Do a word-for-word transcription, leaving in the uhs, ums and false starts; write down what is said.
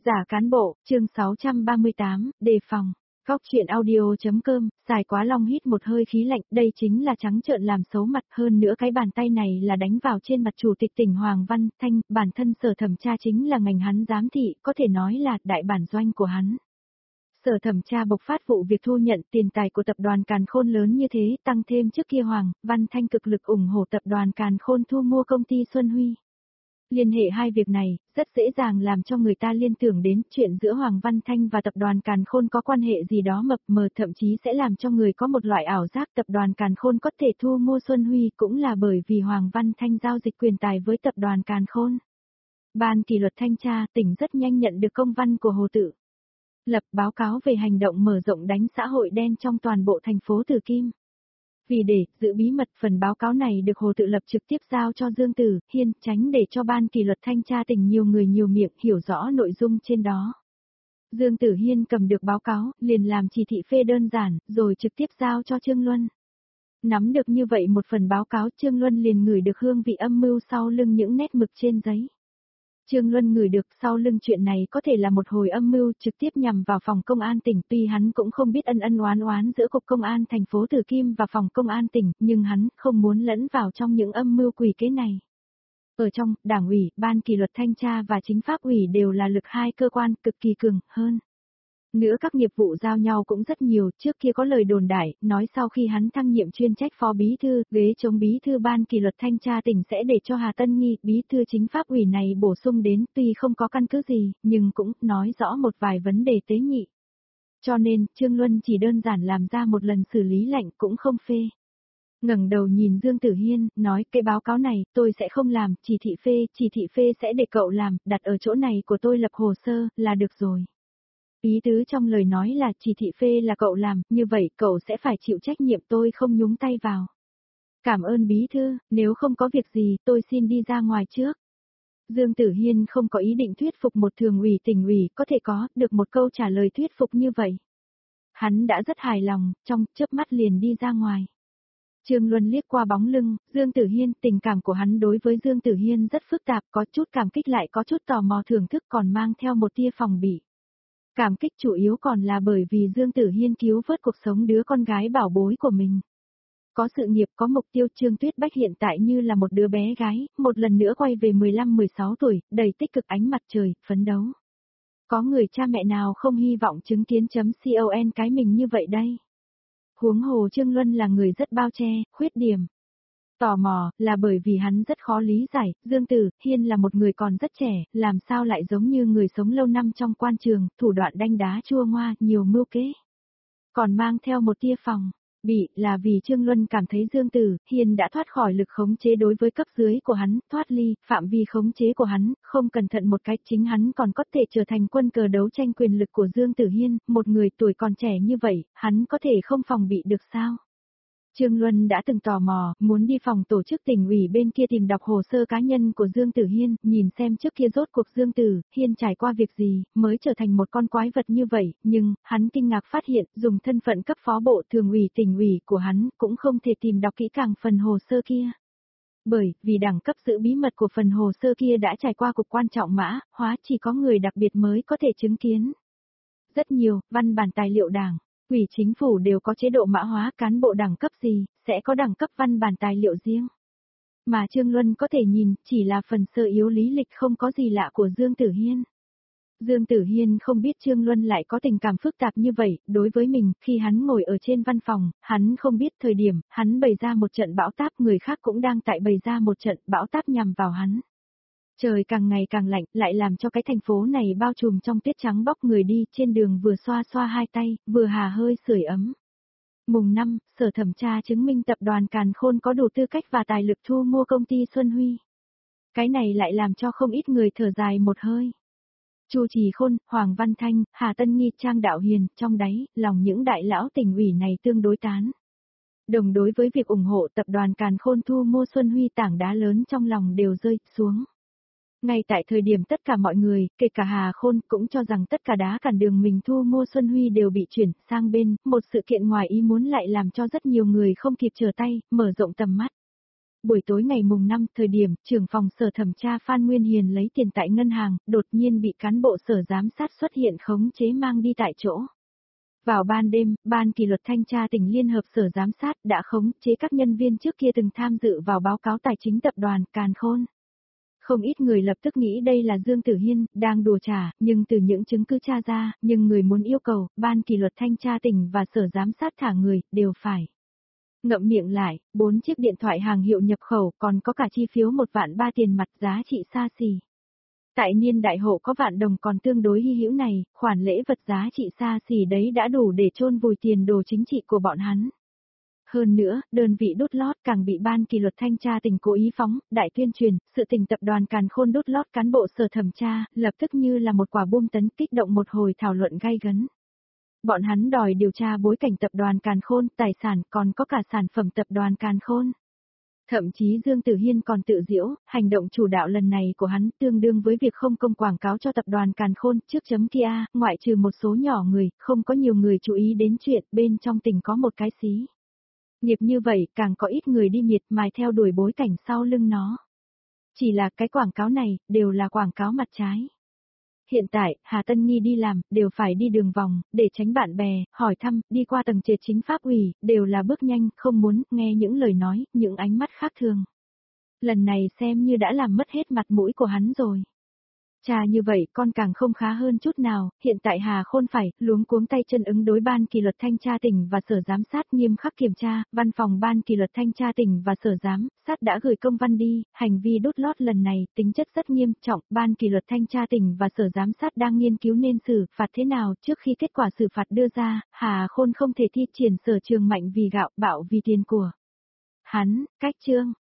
Giả cán bộ, chương sáu trăm ba mươi tám, đề phòng. Góc chuyện audio.com, xài quá long hít một hơi khí lạnh, đây chính là trắng trợn làm xấu mặt, hơn nữa cái bàn tay này là đánh vào trên mặt chủ tịch tỉnh Hoàng Văn Thanh, bản thân sở thẩm tra chính là ngành hắn giám thị, có thể nói là đại bản doanh của hắn. Sở thẩm tra bộc phát vụ việc thu nhận tiền tài của tập đoàn Càn Khôn lớn như thế, tăng thêm trước kia Hoàng Văn Thanh cực lực ủng hộ tập đoàn Càn Khôn thu mua công ty Xuân Huy. Liên hệ hai việc này, rất dễ dàng làm cho người ta liên tưởng đến chuyện giữa Hoàng Văn Thanh và tập đoàn Càn Khôn có quan hệ gì đó mập mờ, thậm chí sẽ làm cho người có một loại ảo giác tập đoàn Càn Khôn có thể thu mua Xuân Huy cũng là bởi vì Hoàng Văn Thanh giao dịch quyền tài với tập đoàn Càn Khôn. Ban kỷ luật thanh tra tỉnh rất nhanh nhận được công văn của Hồ Tự Lập báo cáo về hành động mở rộng đánh xã hội đen trong toàn bộ thành phố Từ Kim. Vì để giữ bí mật, phần báo cáo này được Hồ Tự Lập trực tiếp giao cho Dương Tử Hiên, tránh để cho ban kỷ luật thanh tra tỉnh nhiều người nhiều miệng hiểu rõ nội dung trên đó. Dương Tử Hiên cầm được báo cáo, liền làm chỉ thị phê đơn giản, rồi trực tiếp giao cho Trương Luân. Nắm được như vậy một phần báo cáo, Trương Luân liền ngửi được hương vị âm mưu sau lưng những nét mực trên giấy. Trương Luân ngửi được sau lưng chuyện này có thể là một hồi âm mưu trực tiếp nhằm vào phòng công an tỉnh, tuy hắn cũng không biết ân ân oán oán giữa cục công an thành phố Từ Kim và phòng công an tỉnh, nhưng hắn không muốn lẫn vào trong những âm mưu quỷ kế này. Ở trong, Đảng ủy, Ban kỷ luật thanh tra và Chính pháp ủy đều là lực hai cơ quan cực kỳ cường hơn. Nữa các nghiệp vụ giao nhau cũng rất nhiều, trước kia có lời đồn đại, nói sau khi hắn thăng nhiệm chuyên trách phó bí thư, ghế chống bí thư ban kỷ luật thanh tra tỉnh sẽ để cho Hà Tân Nghi, bí thư chính pháp ủy này bổ sung đến, tuy không có căn cứ gì, nhưng cũng nói rõ một vài vấn đề tế nhị. Cho nên, Trương Luân chỉ đơn giản làm ra một lần xử lý lạnh cũng không phê. Ngẩng đầu nhìn Dương Tử Hiên, nói, cái báo cáo này, tôi sẽ không làm, chỉ thị phê, chỉ thị phê sẽ để cậu làm, đặt ở chỗ này của tôi lập hồ sơ, là được rồi. Ý tứ trong lời nói là chỉ thị phê là cậu làm, như vậy cậu sẽ phải chịu trách nhiệm, tôi không nhúng tay vào. Cảm ơn bí thư, nếu không có việc gì tôi xin đi ra ngoài trước. Dương Tử Hiên không có ý định thuyết phục một thường ủy tỉnh ủy, có thể có được một câu trả lời thuyết phục như vậy. Hắn đã rất hài lòng, trong chớp mắt liền đi ra ngoài. Trương Luân liếc qua bóng lưng, Dương Tử Hiên, tình cảm của hắn đối với Dương Tử Hiên rất phức tạp, có chút cảm kích lại có chút tò mò thưởng thức còn mang theo một tia phòng bị. Cảm kích chủ yếu còn là bởi vì Dương Tử Hiên cứu vớt cuộc sống đứa con gái bảo bối của mình. Có sự nghiệp, có mục tiêu, Trương Tuyết Bách hiện tại như là một đứa bé gái, một lần nữa quay về mười lăm mười sáu tuổi, đầy tích cực ánh mặt trời, phấn đấu. Có người cha mẹ nào không hy vọng chứng kiến chấm con cái mình như vậy đây? Huống hồ Trương Luân là người rất bao che, khuyết điểm. Tò mò, là bởi vì hắn rất khó lý giải, Dương Tử Hiên là một người còn rất trẻ, làm sao lại giống như người sống lâu năm trong quan trường, thủ đoạn đanh đá chua ngoa, nhiều mưu kế. Còn mang theo một tia phòng, bị, là vì Trương Luân cảm thấy Dương Tử Hiên đã thoát khỏi lực khống chế đối với cấp dưới của hắn, thoát ly, phạm vi khống chế của hắn, không cẩn thận một cách chính hắn còn có thể trở thành quân cờ đấu tranh quyền lực của Dương Tử Hiên, một người tuổi còn trẻ như vậy, hắn có thể không phòng bị được sao? Trương Luân đã từng tò mò, muốn đi phòng tổ chức tỉnh ủy bên kia tìm đọc hồ sơ cá nhân của Dương Tử Hiên, nhìn xem trước kia rốt cuộc Dương Tử Hiên trải qua việc gì, mới trở thành một con quái vật như vậy, nhưng, hắn kinh ngạc phát hiện, dùng thân phận cấp phó bộ thường ủy tỉnh ủy của hắn, cũng không thể tìm đọc kỹ càng phần hồ sơ kia. Bởi, vì đẳng cấp giữ bí mật của phần hồ sơ kia đã trải qua cục quan trọng mã, hóa chỉ có người đặc biệt mới có thể chứng kiến. Rất nhiều, văn bản tài liệu đảng. Ủy chính phủ đều có chế độ mã hóa, cán bộ đẳng cấp gì, sẽ có đẳng cấp văn bản tài liệu riêng. Mà Trương Luân có thể nhìn, chỉ là phần sơ yếu lý lịch không có gì lạ của Dương Tử Hiên. Dương Tử Hiên không biết Trương Luân lại có tình cảm phức tạp như vậy, đối với mình, khi hắn ngồi ở trên văn phòng, hắn không biết thời điểm, hắn bày ra một trận bão táp, người khác cũng đang tại bày ra một trận bão táp nhằm vào hắn. Trời càng ngày càng lạnh, lại làm cho cái thành phố này bao trùm trong tuyết trắng bóc người đi, trên đường vừa xoa xoa hai tay, vừa hà hơi sưởi ấm. Mùng năm, sở thẩm tra chứng minh tập đoàn Càn Khôn có đủ tư cách và tài lực thu mua công ty Xuân Huy. Cái này lại làm cho không ít người thở dài một hơi. Chu Trì Khôn, Hoàng Văn Thanh, Hà Tân Nghi, Trang Đạo Hiền, trong đáy, lòng những đại lão tỉnh ủy này tương đối tán. Đồng đối với việc ủng hộ tập đoàn Càn Khôn thu mua Xuân Huy, tảng đá lớn trong lòng đều rơi xuống. Ngay tại thời điểm tất cả mọi người, kể cả Hà Khôn, cũng cho rằng tất cả đá cản đường mình thu mua Xuân Huy đều bị chuyển sang bên, một sự kiện ngoài ý muốn lại làm cho rất nhiều người không kịp trở tay, mở rộng tầm mắt. Buổi tối ngày mùng năm thời điểm, trưởng phòng sở thẩm tra Phan Nguyên Hiền lấy tiền tại ngân hàng, đột nhiên bị cán bộ sở giám sát xuất hiện khống chế mang đi tại chỗ. Vào ban đêm, Ban kỷ luật thanh tra tỉnh Liên hợp sở giám sát đã khống chế các nhân viên trước kia từng tham dự vào báo cáo tài chính tập đoàn Càn Khôn. Không ít người lập tức nghĩ đây là Dương Tử Hiên, đang đùa trả, nhưng từ những chứng cứ tra ra, nhưng người muốn yêu cầu, Ban kỷ luật thanh tra tỉnh và sở giám sát thả người, đều phải. Ngậm miệng lại, bốn chiếc điện thoại hàng hiệu nhập khẩu còn có cả chi phiếu một vạn ba tiền mặt giá trị xa xỉ. Tại niên đại hộ có vạn đồng còn tương đối hy hữu này, khoản lễ vật giá trị xa xỉ đấy đã đủ để chôn vùi tiền đồ chính trị của bọn hắn. Hơn nữa, đơn vị đút lót càng bị Ban kỷ luật thanh tra tỉnh cố ý phóng, đại tuyên truyền, sự tình tập đoàn Càn Khôn đút lót cán bộ sở thẩm tra, lập tức như là một quả bom tấn kích động một hồi thảo luận gay gấn. Bọn hắn đòi điều tra bối cảnh tập đoàn Càn Khôn, tài sản còn có cả sản phẩm tập đoàn Càn Khôn. Thậm chí Dương Tử Hiên còn tự giễu, hành động chủ đạo lần này của hắn tương đương với việc không công quảng cáo cho tập đoàn Càn Khôn trước chấm kia, ngoại trừ một số nhỏ người, không có nhiều người chú ý đến chuyện bên trong tỉnh có một cái xí. Nghiệp như vậy càng có ít người đi miệt mài theo đuổi bối cảnh sau lưng nó. Chỉ là cái quảng cáo này, đều là quảng cáo mặt trái. Hiện tại, Hà Tân Nghi đi làm, đều phải đi đường vòng, để tránh bạn bè, hỏi thăm, đi qua tầng trệt chính pháp ủy, đều là bước nhanh, không muốn nghe những lời nói, những ánh mắt khác thường. Lần này xem như đã làm mất hết mặt mũi của hắn rồi. Cha như vậy con càng không khá hơn chút nào, hiện tại Hà Khôn phải, luống cuống tay chân ứng đối Ban kỷ luật thanh tra tỉnh và sở giám sát nghiêm khắc kiểm tra, văn phòng Ban kỷ luật thanh tra tỉnh và sở giám sát đã gửi công văn đi, hành vi đút lót lần này tính chất rất nghiêm trọng, Ban kỷ luật thanh tra tỉnh và sở giám sát đang nghiên cứu nên xử phạt thế nào, trước khi kết quả xử phạt đưa ra, Hà Khôn không thể thi triển sở trường mạnh vì gạo, bạo vì tiền của hắn, cách chương.